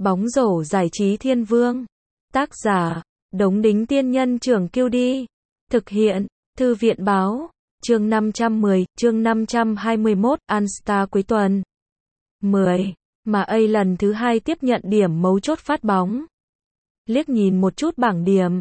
Bóng rổ giải trí thiên vương. Tác giả, Đống Đính Tiên Nhân Trưởng Kiêu Đi. Thực hiện, Thư viện Báo. Chương 510, chương 521, All-Star cuối tuần. 10. Mà A lần thứ 2 tiếp nhận điểm mấu chốt phát bóng. Liếc nhìn một chút bảng điểm.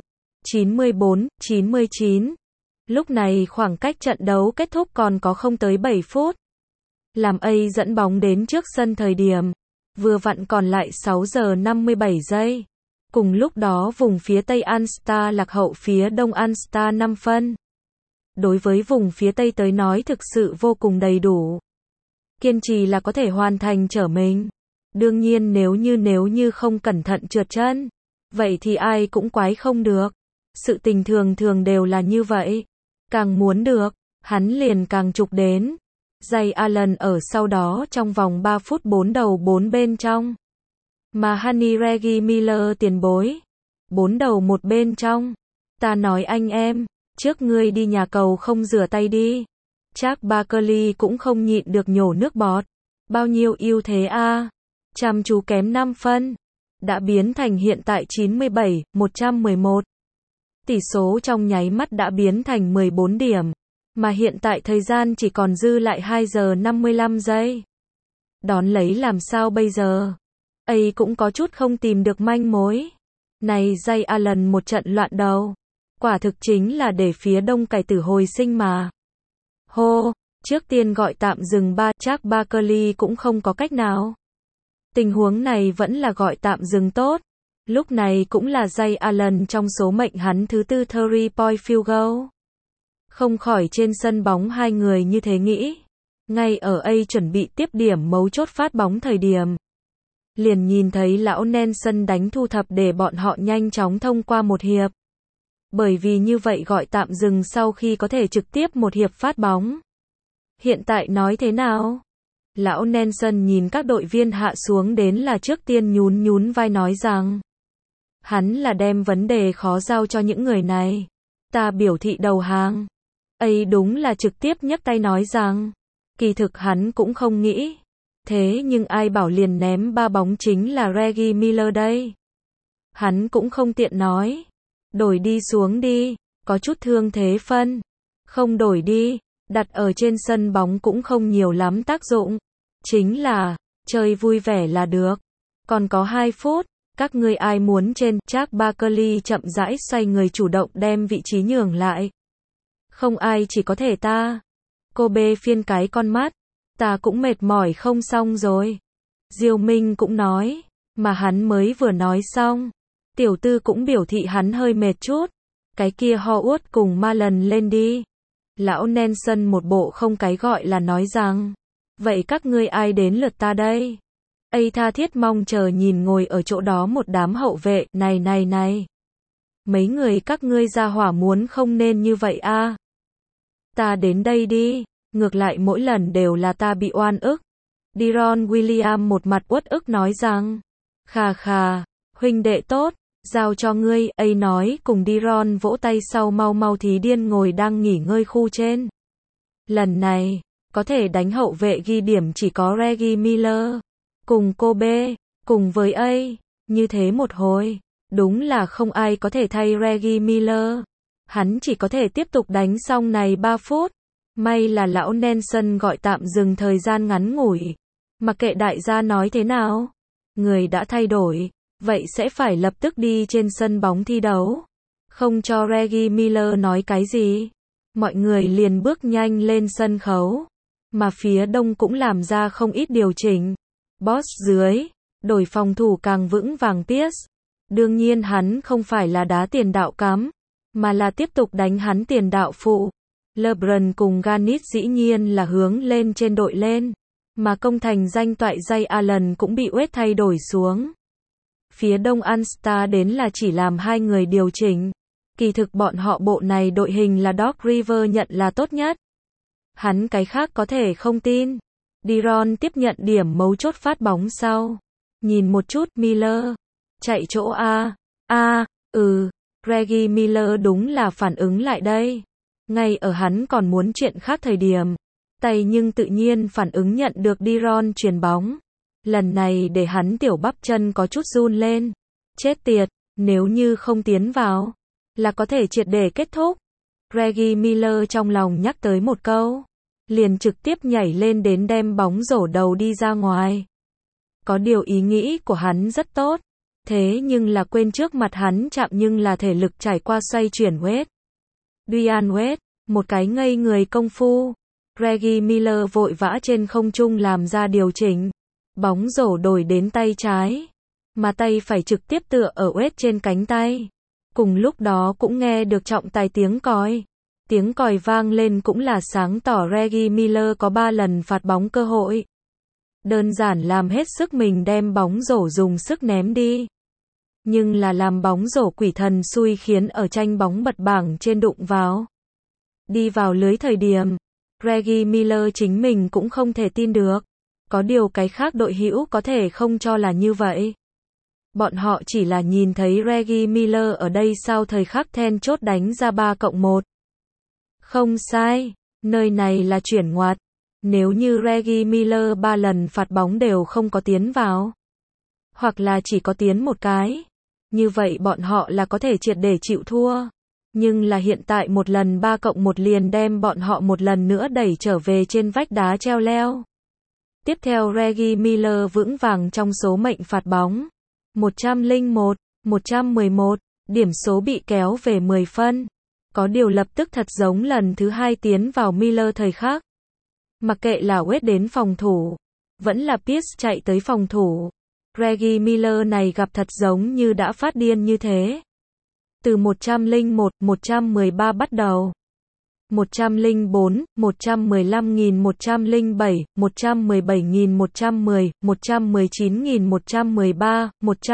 94, 99. Lúc này khoảng cách trận đấu kết thúc còn có không tới 7 phút. Làm A dẫn bóng đến trước sân thời điểm. Vừa vặn còn lại 6 giờ 57 giây. Cùng lúc đó vùng phía Tây All-Star lạc hậu phía Đông All-Star 5 phân. Đối với vùng phía Tây tới nói thực sự vô cùng đầy đủ. Kiên trì là có thể hoàn thành trở mình. Đương nhiên nếu như không cẩn thận trượt chân, vậy thì ai cũng quái không được. Sự tình thường đều là như vậy. Càng muốn được, hắn liền càng trục đến. Ray Allen ở sau đó trong vòng 3 phút 4 đầu 4 bên trong. Mà Honey Reggie Miller tiền bối. 4 đầu 1 bên trong. Ta nói anh em, trước ngươi đi nhà cầu không rửa tay đi. Charles Barkley cũng không nhịn được nhổ nước bọt. Bao nhiêu ưu thế a, chăm chú kém 5 phân. Đã biến thành hiện tại 97, 111. Tỷ số trong nháy mắt đã biến thành 14 điểm. Mà hiện tại thời gian chỉ còn dư lại 2 giờ 55 giây. Đón lấy làm sao bây giờ? A cũng có chút không tìm được manh mối. Này Ray Allen một trận loạn đầu. Quả thực chính là để phía Đông cải tử hồi sinh mà. Hô, trước tiên gọi tạm dừng Charles Barkley cũng không có cách nào. Tình huống này vẫn là gọi tạm dừng tốt. Lúc này cũng là Ray Allen trong số mệnh hắn thứ 4 3-point field goal. Không khỏi trên sân bóng hai người như thế nghĩ. Ngay ở A chuẩn bị tiếp điểm mấu chốt phát bóng thời điểm. Liền nhìn thấy lão Nelson đánh thu thập để bọn họ nhanh chóng thông qua một hiệp. Bởi vì như vậy gọi tạm dừng sau khi có thể trực tiếp một hiệp phát bóng. Hiện tại nói thế nào? Lão Nelson nhìn các đội viên hạ xuống đến là trước tiên nhún vai nói rằng. Hắn là đem vấn đề khó giao cho những người này. Ta biểu thị đầu hàng. A đúng là trực tiếp nhấc tay nói rằng. Kỳ thực hắn cũng không nghĩ. Thế nhưng ai bảo liền ném 3 bóng chính là Reggie Miller đây. Hắn cũng không tiện nói. Đổi đi xuống đi, có chút thương thế phân. Không đổi đi, đặt ở trên sân bóng cũng không nhiều lắm tác dụng. Chính là, chơi vui vẻ là được. Còn có 2 phút, các ngươi ai muốn trên, Charles Barkley chậm rãi xoay người chủ động đem vị trí nhường lại. Không ai chỉ có thể ta. Cô bê phiên cái con mắt. Ta cũng mệt mỏi không xong rồi. Diêu Minh cũng nói. Mà hắn mới vừa nói xong. Tiểu tư cũng biểu thị hắn hơi mệt chút. Cái kia Howard cùng ma lần lên đi. Lão Nelson một bộ không cái gọi là nói rằng. Vậy các ngươi ai đến lượt ta đây? A tha thiết mong chờ nhìn ngồi ở chỗ đó một đám hậu vệ. Này. Mấy người các ngươi ra hỏa muốn không nên như vậy a. Ta đến đây đi. Ngược lại mỗi lần đều là ta bị oan ức. Deron Williams một mặt uất ức nói rằng. Khà, huynh đệ tốt, giao cho ngươi, A nói cùng Deron vỗ tay sau mau thí điên ngồi đang nghỉ ngơi khu trên. Lần này, có thể đánh hậu vệ ghi điểm chỉ có Reggie Miller. Cùng cô B, cùng với A, như thế một hồi, đúng là không ai có thể thay Reggie Miller. Hắn chỉ có thể tiếp tục đánh xong này 3 phút. May là lão Nelson gọi tạm dừng thời gian ngắn ngủi. Mặc kệ đại gia nói thế nào, người đã thay đổi, vậy sẽ phải lập tức đi trên sân bóng thi đấu. Không cho Reggie Miller nói cái gì. Mọi người liền bước nhanh lên sân khấu. Mà phía Đông cũng làm ra không ít điều chỉnh. Boss dưới, đổi phòng thủ càng vững vàng Pierce. Đương nhiên hắn không phải là đá tiền đạo cắm, mà là tiếp tục đánh hắn tiền đạo phụ. LeBron cùng Garnett dĩ nhiên là hướng lên trên đội lên. Mà công thành danh toại Ray Allen cũng bị Wade thay đổi xuống. Phía Đông All-Star đến là chỉ làm 2 người điều chỉnh. Kỳ thực bọn họ bộ này đội hình là Doc Rivers nhận là tốt nhất. Hắn cái khác có thể không tin. Deron tiếp nhận điểm mấu chốt phát bóng sau. Nhìn một chút Miller. Chạy chỗ A. Reggie Miller đúng là phản ứng lại đây. Ngay ở hắn còn muốn chuyện khác thời điểm. Tay nhưng tự nhiên phản ứng nhận được Deron chuyền bóng. Lần này để hắn tiểu bắp chân có chút run lên. Chết tiệt, nếu như không tiến vào, là có thể triệt để kết thúc. Reggie Miller trong lòng nhắc tới một câu, liền trực tiếp nhảy lên đến đem bóng rổ đầu đi ra ngoài. Có điều ý nghĩ của hắn rất tốt, thế nhưng là quên trước mặt hắn chạm nhưng là thể lực trải qua xoay chuyển Wade. Dwyane Wade, một cái ngây người công phu. Reggie Miller vội vã trên không trung làm ra điều chỉnh. Bóng rổ đổi đến tay trái, mà tay phải trực tiếp tựa ở Wade trên cánh tay. Cùng lúc đó cũng nghe được trọng tài tiếng còi. Tiếng còi vang lên cũng là sáng tỏ Reggie Miller có 3 lần phạt bóng cơ hội. Đơn giản làm hết sức mình đem bóng rổ dùng sức ném đi. Nhưng là làm bóng rổ quỷ thần xui khiến ở tranh bóng bật bảng trên đụng vào. Đi vào lưới thời điểm, Reggie Miller chính mình cũng không thể tin được. Có điều cái khác đội hữu có thể không cho là như vậy. Bọn họ chỉ là nhìn thấy Reggie Miller ở đây sau thời khắc then chốt đánh ra 3+1. Không sai, nơi này là chuyển ngoặt. Nếu như Reggie Miller 3 lần phạt bóng đều không có tiến vào, hoặc là chỉ có tiến một cái, như vậy bọn họ là có thể triệt để chịu thua. Nhưng là hiện tại một lần 3+1 liền đem bọn họ một lần nữa đẩy trở về trên vách đá treo leo. Tiếp theo Reggie Miller vững vàng trong số mệnh phạt bóng. 101, 111, điểm số bị kéo về 10 phân. Có điều lập tức thật giống lần thứ 2 tiến vào Miller thời khắc. Mặc kệ là Wade đến phòng thủ, vẫn là Pierce chạy tới phòng thủ. Reggie Miller này gặp thật giống như đã phát điên như thế. Từ 101, 113 bắt đầu. 104, 115.107, 117.110, 119.113,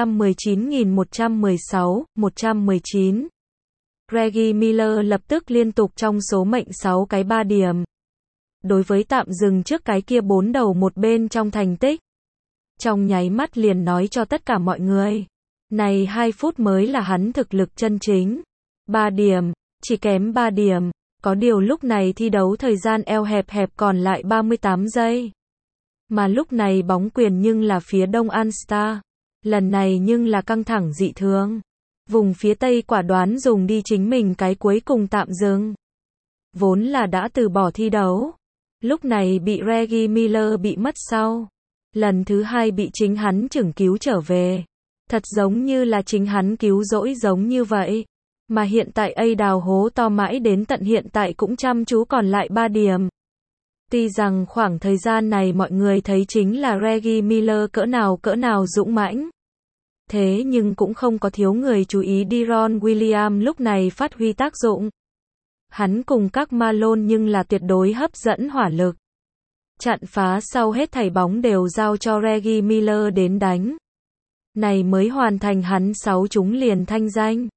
119.116, 119. Reggie Miller lập tức liên tục trong số mệnh 6 cái 3 điểm. Đối với tạm dừng trước cái kia 4 đầu một bên trong thành tích. Trong nháy mắt liền nói cho tất cả mọi người. Này 2 phút mới là hắn thực lực chân chính. 3 điểm, chỉ kém 3 điểm. Có điều lúc này thi đấu thời gian eo hẹp còn lại 38 giây. Mà lúc này bóng quyền nhưng là phía đông All-Star. Lần này nhưng là căng thẳng dị thường. Vùng phía tây quả đoán dùng đi chính mình cái cuối cùng tạm dừng. Vốn là đã từ bỏ thi đấu. Lúc này bị Reggie Miller bị mất sau. Lần thứ 2 bị chính hắn chừng cứu trở về. Thật giống như là chính hắn cứu rỗi giống như vậy. Mà hiện tại A đào hố to mãi đến tận hiện tại cũng chăm chú còn lại 3 điểm. Tuy rằng khoảng thời gian này mọi người thấy chính là Reggie Miller cỡ nào dũng mãnh. Thế nhưng cũng không có thiếu người chú ý Deron Williams lúc này phát huy tác dụng. Hắn cùng các Malone nhưng là tuyệt đối hấp dẫn hỏa lực. Chặn phá sau hết thảy bóng đều giao cho Reggie Miller đến đánh. Này mới hoàn thành hắn 6 trúng liền thanh danh.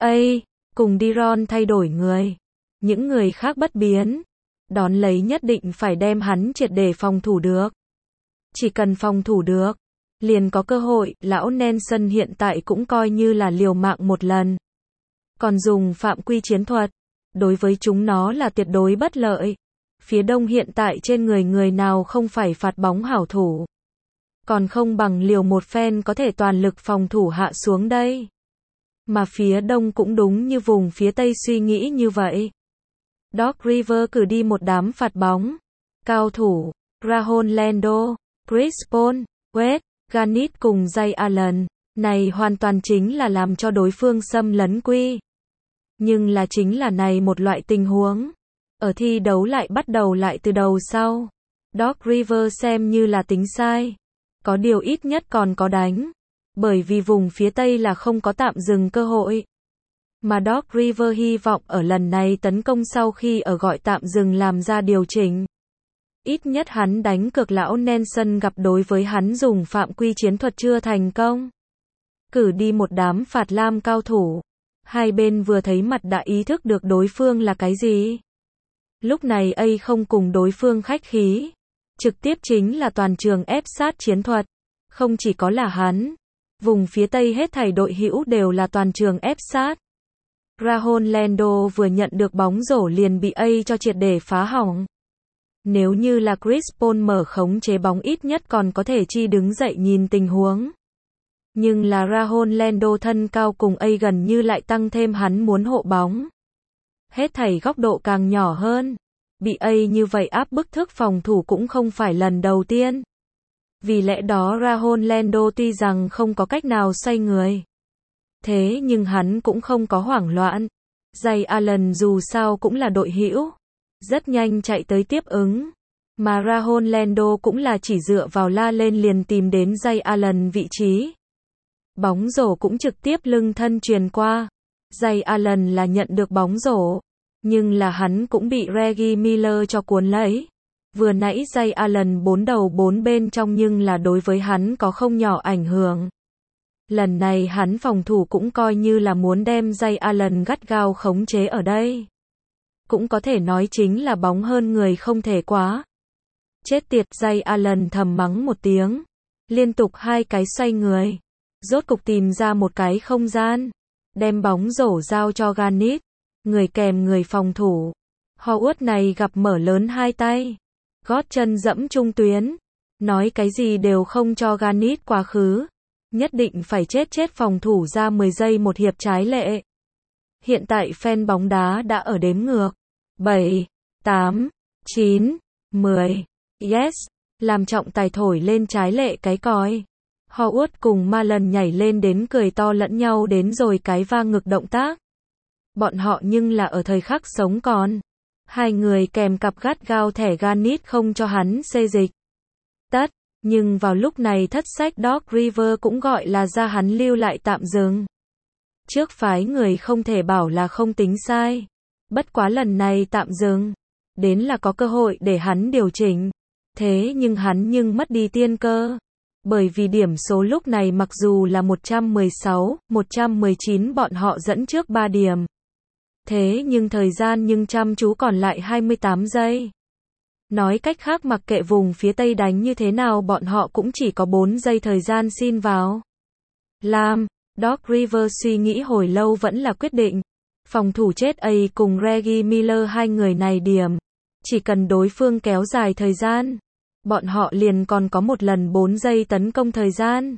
Cùng Deron thay đổi người. Những người khác bất biến. Đón lấy nhất định phải đem hắn triệt để phòng thủ được. Chỉ cần phòng thủ được, liền có cơ hội. Lão Nelson hiện tại cũng coi như là liều mạng một lần. Còn dùng phạm quy chiến thuật. Đối với chúng nó là tuyệt đối bất lợi. Phía đông hiện tại trên người nào không phải phạt bóng hảo thủ. Còn không bằng liều một phen có thể toàn lực phòng thủ hạ xuống đây. Mà phía đông cũng đúng như vùng phía tây suy nghĩ như vậy. Doc Rivers cử đi một đám phạt bóng. Cao thủ, Rajon Rondo, Chris Paul, Wade, Garnett cùng Jay Allen. Này hoàn toàn chính là làm cho đối phương xâm lấn quy. Nhưng là chính là này một loại tình huống. Ở thi đấu lại bắt đầu lại từ đầu sau. Doc Rivers xem như là tính sai. Có điều ít nhất còn có đánh. Bởi vì vùng phía Tây là không có tạm dừng cơ hội. Mà Doc Rivers hy vọng ở lần này tấn công sau khi ở gọi tạm dừng làm ra điều chỉnh. Ít nhất hắn đánh cược lão Nelson gặp đối với hắn dùng phạm quy chiến thuật chưa thành công. Cử đi một đám phạt lam cao thủ. Hai bên vừa thấy mặt đã ý thức được đối phương là cái gì. Lúc này A không cùng đối phương khách khí. Trực tiếp chính là toàn trường ép sát chiến thuật. Không chỉ có là hắn. Vùng phía Tây hết thảy đội hữu đều là toàn trường ép sát. Rajon Rondo vừa nhận được bóng rổ liền bị A cho triệt để phá hỏng. Nếu như là Chris Paul mở khống chế bóng ít nhất còn có thể chi đứng dậy nhìn tình huống. Nhưng là Rajon Lando thân cao cùng A gần như lại tăng thêm hắn muốn hộ bóng. Hết thảy góc độ càng nhỏ hơn. Bị A như vậy áp bức thức phòng thủ cũng không phải lần đầu tiên. Vì lẽ đó Rajon Lando tuy rằng không có cách nào xoay người. Thế nhưng hắn cũng không có hoảng loạn. Jay Allen dù sao cũng là đội hữu. Rất nhanh chạy tới tiếp ứng. Mà Rajon Lando cũng là chỉ dựa vào la lên liền tìm đến Jay Allen vị trí. Bóng rổ cũng trực tiếp lưng thân truyền qua. Jay Allen là nhận được bóng rổ. Nhưng là hắn cũng bị Reggie Miller cho cuốn lấy. Vừa nãy Jay Allen 4 đầu 4 bên trong nhưng là đối với hắn có không nhỏ ảnh hưởng. Lần này hắn phòng thủ cũng coi như là muốn đem Jay Allen gắt gao khống chế ở đây. Cũng có thể nói chính là bóng hơn người không thể quá. Chết tiệt, Jay Allen thầm mắng một tiếng. Liên tục 2 cái xoay người. Rốt cục tìm ra một cái không gian. Đem bóng rổ giao cho Garnett. Người kèm người phòng thủ. Howard này gặp mở lớn 2 tay. Gót chân dẫm trung tuyến. Nói cái gì đều không cho Garnett quá khứ. Nhất định phải chết phòng thủ ra 10 giây một hiệp trái lệ. Hiện tại fan bóng đá đã ở đếm ngược. 7, 8, 9, 10. Yes. Làm trọng tài thổi lên trái lệ cái còi. Howard cùng Marlon nhảy lên đến cười to lẫn nhau đến rồi cái va ngực động tác. Bọn họ nhưng là ở thời khắc sống còn. Hai người kèm cặp gắt gao thẻ Garnett không cho hắn xê dịch. Tất, nhưng vào lúc này thất sách Doc River cũng gọi là ra hắn lưu lại tạm dừng. Trước phái người không thể bảo là không tính sai. Bất quá lần này tạm dừng. Đến là có cơ hội để hắn điều chỉnh. Thế nhưng hắn mất đi tiên cơ. Bởi vì điểm số lúc này mặc dù là 116, 119 bọn họ dẫn trước 3 điểm. Thế nhưng thời gian chăm chú còn lại 28 giây. Nói cách khác mặc kệ vùng phía Tây đánh như thế nào bọn họ cũng chỉ có 4 giây thời gian xin vào. Làm, Doc Rivers suy nghĩ hồi lâu vẫn là quyết định. Phòng thủ chết A cùng Reggie Miller hai người này điểm. Chỉ cần đối phương kéo dài thời gian. Bọn họ liền còn có một lần 4 giây tấn công thời gian.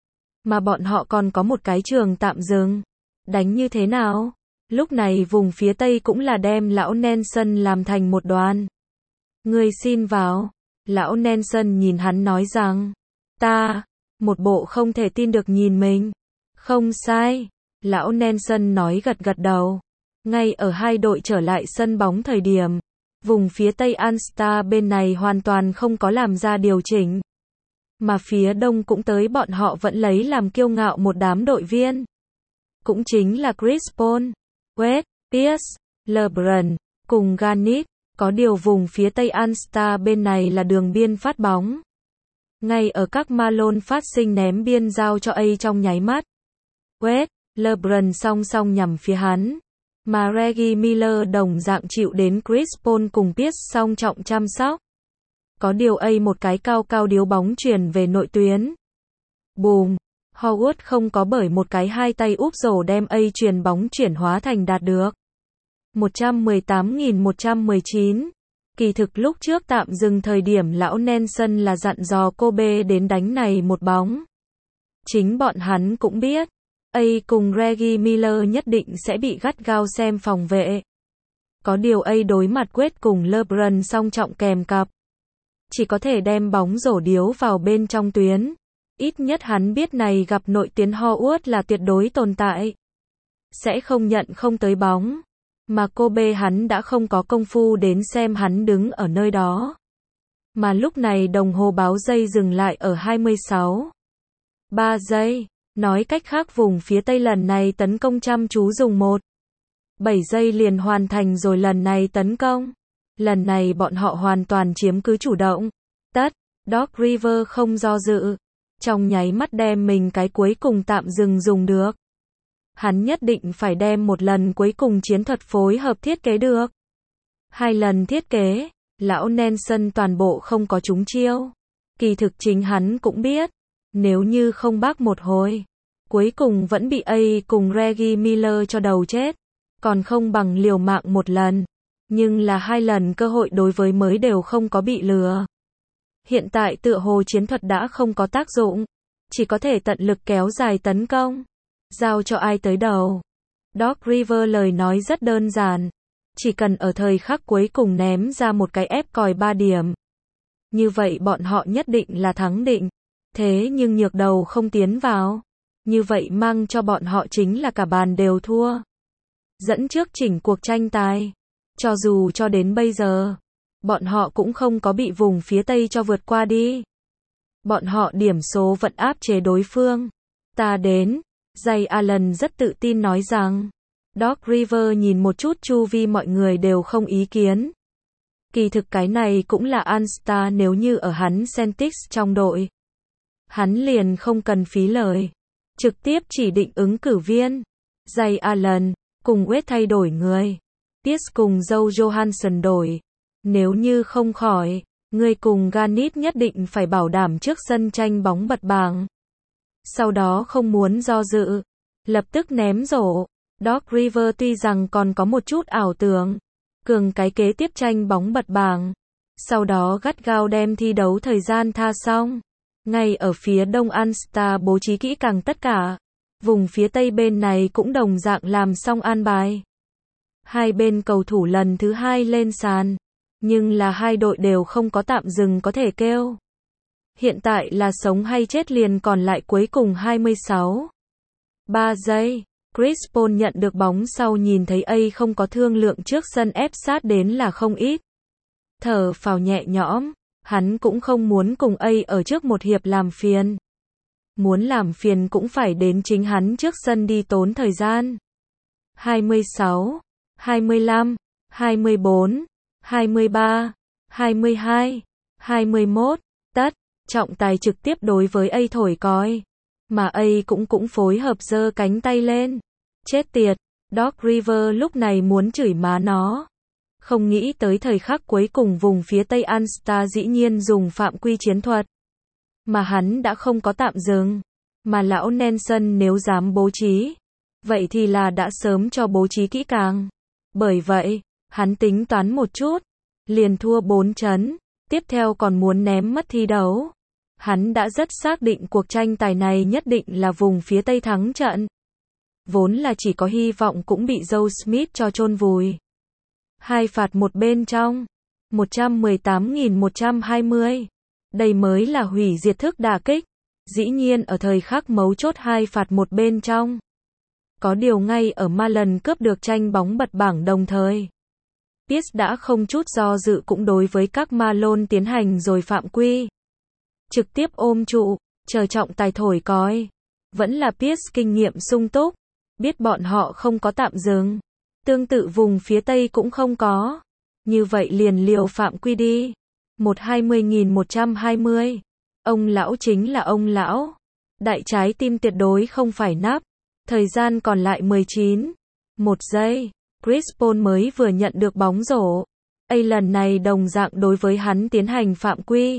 Mà bọn họ còn có một cái trường tạm dừng. Đánh như thế nào? Lúc này vùng phía Tây cũng là đem lão Nelson làm thành một đoàn. Người xin vào. Lão Nelson nhìn hắn nói rằng. Ta. Một bộ không thể tin được nhìn mình. Không sai. Lão Nelson nói gật gật đầu. Ngay ở hai đội trở lại sân bóng thời điểm. Vùng phía Tây All-Star bên này hoàn toàn không có làm ra điều chỉnh. Mà phía Đông cũng tới bọn họ vẫn lấy làm kiêu ngạo một đám đội viên. Cũng chính là Chris Paul, Wade, Pierce, LeBron, cùng Garnett. Có điều vùng phía Tây All-Star bên này là đường biên phát bóng. Ngay ở các Malone phát sinh ném biên giao cho A trong nháy mắt. Wade, LeBron song song nhằm phía hắn. Mà Reggie Miller đồng dạng chịu đến Chris Paul cùng Pierce song trọng chăm sóc. Có điều A một cái cao điếu bóng chuyển về nội tuyến. Bùm, Howard không có bởi một cái hai tay úp rổ đem A chuyền bóng chuyển hóa thành đạt được. 118.119. Kỳ thực lúc trước tạm dừng thời điểm lão Nelson là dặn dò Kobe đến đánh này một bóng. Chính bọn hắn cũng biết. A cùng Reggie Miller nhất định sẽ bị gắt gao xem phòng vệ. Có điều A đối mặt Wade cùng LeBron song trọng kèm cặp. Chỉ có thể đem bóng rổ điếu vào bên trong tuyến. Ít nhất hắn biết này gặp nội tuyến Howard là tuyệt đối tồn tại. Sẽ không nhận không tới bóng. Mà Kobe hắn đã không có công phu đến xem hắn đứng ở nơi đó. Mà lúc này đồng hồ báo giây dừng lại ở 26. 3 giây. Nói cách khác vùng phía Tây lần này tấn công chăm chú dùng 7 giây liền hoàn thành rồi lần này tấn công. Lần này bọn họ hoàn toàn chiếm cứ chủ động. Tất, Doc Rivers không do dự. Trong nháy mắt đem mình cái cuối cùng tạm dừng dùng được. Hắn nhất định phải đem một lần cuối cùng chiến thuật phối hợp thiết kế được. 2 lần thiết kế, lão Nelson toàn bộ không có trúng chiêu. Kỳ thực chính hắn cũng biết. Nếu như không bác một hồi, cuối cùng vẫn bị A cùng Reggie Miller cho đầu chết. Còn không bằng liều mạng một lần. Nhưng là 2 lần cơ hội đối với mới đều không có bị lừa. Hiện tại tựa hồ chiến thuật đã không có tác dụng, chỉ có thể tận lực kéo dài tấn công. Giao cho ai tới đầu? Doc River lời nói rất đơn giản. Chỉ cần ở thời khắc cuối cùng ném ra một cái ép còi 3 điểm. Như vậy bọn họ nhất định là thắng định. Thế nhưng nhược đầu không tiến vào. Như vậy mang cho bọn họ chính là cả bàn đều thua. Dẫn trước chỉnh cuộc tranh tài. Cho dù cho đến bây giờ, bọn họ cũng không có bị vùng phía Tây cho vượt qua đi. Bọn họ điểm số vẫn áp chế đối phương. Ta đến. Jay Allen rất tự tin nói rằng. Doc River nhìn một chút chu vi mọi người đều không ý kiến. Kỳ thực cái này cũng là All-Star nếu như ở hắn Celtics trong đội. Hắn liền không cần phí lời. Trực tiếp chỉ định ứng cử viên. Jay Allen, cùng Wade thay đổi người. Pierce cùng Joe Johansson đổi. Nếu như không khỏi, người cùng Garnett nhất định phải bảo đảm trước sân tranh bóng bật bảng. Sau đó không muốn do dự. Lập tức ném rổ. Doc River tuy rằng còn có một chút ảo tưởng. Cường cái kế tiếp tranh bóng bật bảng. Sau đó gắt gao đem thi đấu thời gian tha xong. Ngay ở phía đông All-Star bố trí kỹ càng tất cả. Vùng phía tây bên này cũng đồng dạng làm xong an bài. Hai bên cầu thủ lần thứ 2 lên sàn. Nhưng là hai đội đều không có tạm dừng có thể kêu. Hiện tại là sống hay chết liền còn lại cuối cùng 26. 3 giây. Chris Paul nhận được bóng sau nhìn thấy A không có thương lượng trước sân ép sát đến là không ít. Thở phào nhẹ nhõm, hắn cũng không muốn cùng A ở trước một hiệp làm phiền. Muốn làm phiền cũng phải đến chính hắn trước sân đi tốn thời gian. 26, 25, 24, 23, 22, 21, tất, trọng tài trực tiếp đối với A thổi còi. Mà A cũng phối hợp giơ cánh tay lên. Chết tiệt, Doc River lúc này muốn chửi má nó. Không nghĩ tới thời khắc cuối cùng vùng phía Tây All-Star dĩ nhiên dùng phạm quy chiến thuật. Mà hắn đã không có tạm dừng. Mà lão Nelson nếu dám bố trí, vậy thì là đã sớm cho bố trí kỹ càng. Bởi vậy, hắn tính toán một chút, liền thua 4 chấn, tiếp theo còn muốn ném mất thi đấu. Hắn đã rất xác định cuộc tranh tài này nhất định là vùng phía Tây thắng trận. Vốn là chỉ có hy vọng cũng bị Joe Smith cho chôn vùi. 2 phạt một bên trong. 118.120. Đây mới là hủy diệt thức đả kích. Dĩ nhiên ở thời khắc mấu chốt 2 phạt một bên trong. Có điều ngay ở Marlon cướp được tranh bóng bật bảng đồng thời. Pierce đã không chút do dự cũng đối với các Marlon tiến hành rồi phạm quy. Trực tiếp ôm trụ, chờ trọng tài thổi còi. Vẫn là Pierce kinh nghiệm sung túc. Biết bọn họ không có tạm dừng. Tương tự vùng phía Tây cũng không có. Như vậy liền liều phạm quy đi. 120.120. Ông lão chính là ông lão. Đại trái tim tuyệt đối không phải nắp. Thời gian còn lại 19. 1 giây. Chris Paul mới vừa nhận được bóng rổ. A lần này đồng dạng đối với hắn tiến hành phạm quy.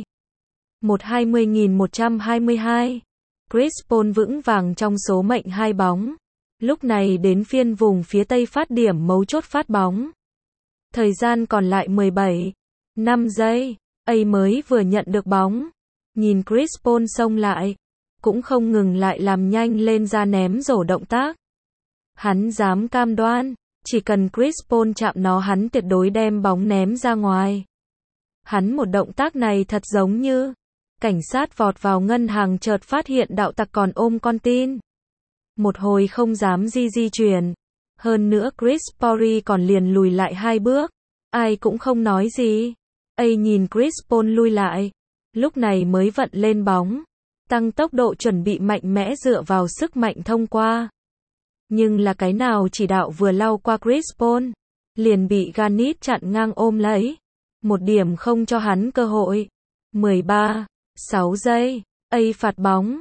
120.122. Chris Paul vững vàng trong số mệnh 2 bóng. Lúc này đến phiên vùng phía Tây phát điểm mấu chốt phát bóng. Thời gian còn lại 17. 5 giây. A mới vừa nhận được bóng. Nhìn Chris Paul xông lại. Cũng không ngừng lại làm nhanh lên ra ném rổ động tác. Hắn dám cam đoan. Chỉ cần Chris Paul chạm nó hắn tuyệt đối đem bóng ném ra ngoài. Hắn một động tác này thật giống như cảnh sát vọt vào ngân hàng chợt phát hiện đạo tặc còn ôm con tin. Một hồi không dám di chuyển. Hơn nữa Chris Paul còn liền lùi lại 2 bước. Ai cũng không nói gì. A nhìn Chris Paul lui lại. Lúc này mới vận lên bóng. Tăng tốc độ chuẩn bị mạnh mẽ dựa vào sức mạnh thông qua. Nhưng là cái nào chỉ đạo vừa lau qua Chris Paul. Liền bị Garnett chặn ngang ôm lấy. Một điểm không cho hắn cơ hội. 13. 6 giây. A phạt bóng.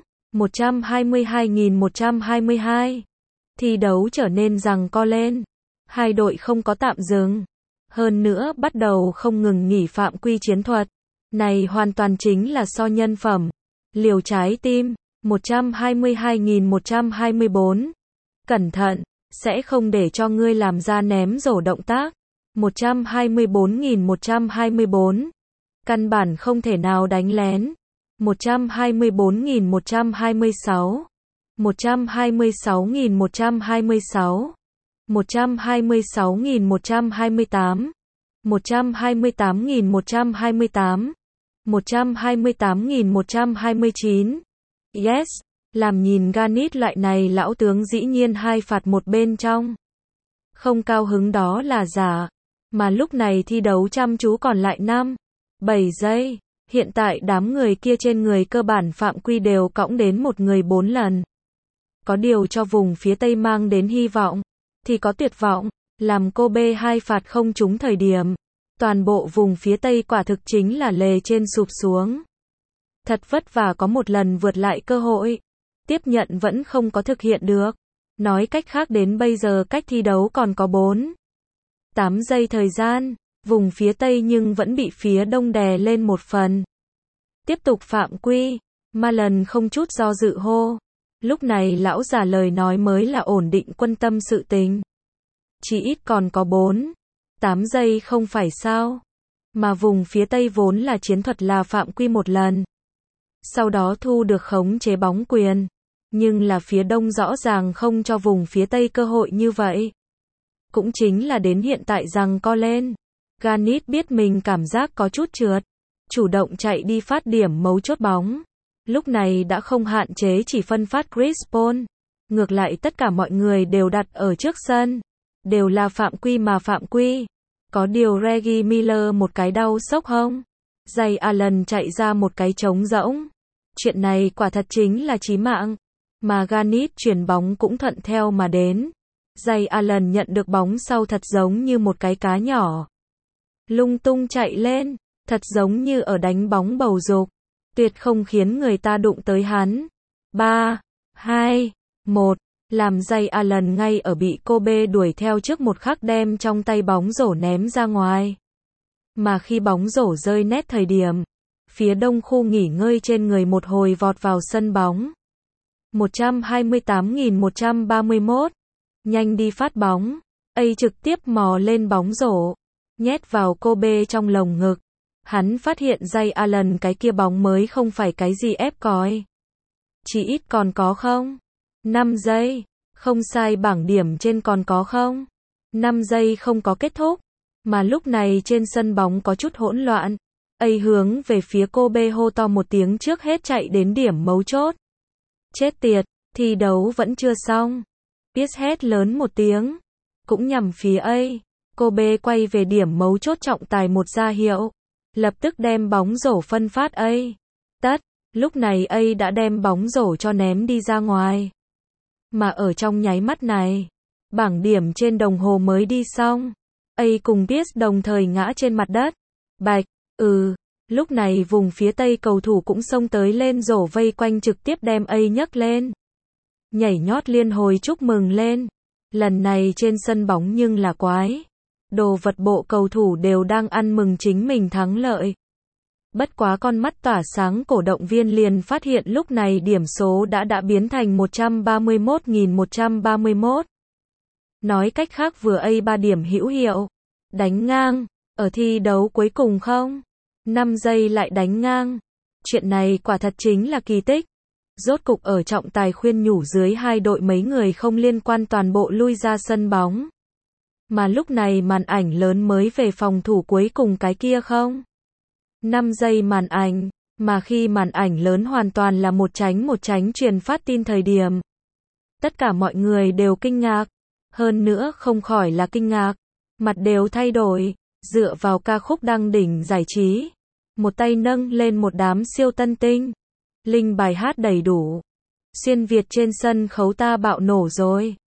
122.122. Thi đấu trở nên giằng co lên. Hai đội không có tạm dừng. Hơn nữa bắt đầu không ngừng nghỉ phạm quy chiến thuật. Này hoàn toàn chính là so nhân phẩm. Liều trái tim. 122.124. Cẩn thận. Sẽ không để cho ngươi làm ra ném rổ động tác. 124.124. Căn bản không thể nào đánh lén. 124.126. 126.126. 126.128. 128.128. 128.129. Yes, làm nhìn Garnet loại này lão tướng dĩ nhiên 2 phạt 1 bên trong. Không cao hứng đó là giả. Mà lúc này thi đấu chăm chú còn lại 7 giây. Hiện tại đám người kia trên người cơ bản phạm quy đều cõng đến một người 4 lần. Có điều cho vùng phía Tây mang đến hy vọng, thì có tuyệt vọng, làm cô B 2 phạt không trúng thời điểm. Toàn bộ vùng phía Tây quả thực chính là lề trên sụp xuống. Thật vất vả có một lần vượt lại cơ hội. Tiếp nhận vẫn không có thực hiện được. Nói cách khác đến bây giờ cách thi đấu còn có 8 giây thời gian. Vùng phía Tây nhưng vẫn bị phía Đông đè lên một phần. Tiếp tục phạm quy. Marlon không chút do dự hô. Lúc này lão già lời nói mới là ổn định quân tâm sự tình. Chỉ ít còn có 8 giây không phải sao. Mà vùng phía Tây vốn là chiến thuật là phạm quy một lần. Sau đó thu được khống chế bóng quyền. Nhưng là phía Đông rõ ràng không cho vùng phía Tây cơ hội như vậy. Cũng chính là đến hiện tại rằng co lên. Garnet biết mình cảm giác có chút trượt. Chủ động chạy đi phát điểm mấu chốt bóng. Lúc này đã không hạn chế chỉ phân phát Chris Paul. Ngược lại tất cả mọi người đều đặt ở trước sân. Đều là phạm quy mà phạm quy. Có điều Reggie Miller một cái đau sốc hông. Ray Allen chạy ra một cái trống rỗng. Chuyện này quả thật chính là chí mạng. Mà Garnet chuyển bóng cũng thuận theo mà đến. Ray Allen nhận được bóng sau thật giống như một cái cá nhỏ. Lung tung chạy lên. Thật giống như ở đánh bóng bầu dục. Tuyệt không khiến người ta đụng tới hắn. 3, 2, 1. Làm Ray Allen ngay ở bị Kobe đuổi theo trước một khắc đem trong tay bóng rổ ném ra ngoài. Mà khi bóng rổ rơi nét thời điểm, phía Đông khu nghỉ ngơi trên người một hồi vọt vào sân bóng. 128.131. Nhanh đi phát bóng. A trực tiếp mò lên bóng rổ. Nhét vào Kobe trong lồng ngực. Hắn phát hiện Ray Allen cái kia bóng mới không phải cái gì ép còi. Chỉ ít còn có không? 5 giây. Không sai bảng điểm trên còn có không? 5 giây không có kết thúc. Mà lúc này trên sân bóng có chút hỗn loạn. A hướng về phía Kobe hô to một tiếng trước hết chạy đến điểm mấu chốt. Chết tiệt, thi đấu vẫn chưa xong. Pierce hét lớn một tiếng. Cũng nhằm phía A. Kobe quay về điểm mấu chốt trọng tài một ra hiệu. Lập tức đem bóng rổ phân phát A. Tất, lúc này A đã đem bóng rổ cho ném đi ra ngoài. Mà ở trong nháy mắt này, bảng điểm trên đồng hồ mới đi xong. A cùng Pierce đồng thời ngã trên mặt đất. Bạch, lúc này vùng phía Tây cầu thủ cũng xông tới lên rổ vây quanh trực tiếp đem A nhấc lên. Nhảy nhót liên hồi chúc mừng lên. Lần này trên sân bóng nhưng là quái. Đồ vật bộ cầu thủ đều đang ăn mừng chính mình thắng lợi. Bất quá con mắt tỏa sáng cổ động viên liền phát hiện lúc này điểm số đã biến thành 131.131. Nói cách khác vừa A 3 điểm hữu hiệu. Đánh ngang. Ở thi đấu cuối cùng không? 5 giây lại đánh ngang. Chuyện này quả thật chính là kỳ tích. Rốt cục ở trọng tài khuyên nhủ dưới hai đội mấy người không liên quan toàn bộ lui ra sân bóng. Mà lúc này màn ảnh lớn mới về phòng thủ cuối cùng cái kia không? 5 giây màn ảnh, mà khi màn ảnh lớn hoàn toàn là một tránh truyền phát tin thời điểm. Tất cả mọi người đều kinh ngạc. Hơn nữa không khỏi là kinh ngạc. Mặt đều thay đổi, dựa vào ca khúc đăng đỉnh giải trí. Một tay nâng lên một đám siêu tân tinh. Linh bài hát đầy đủ. Xuyên Việt trên sân khấu ta bạo nổ rồi.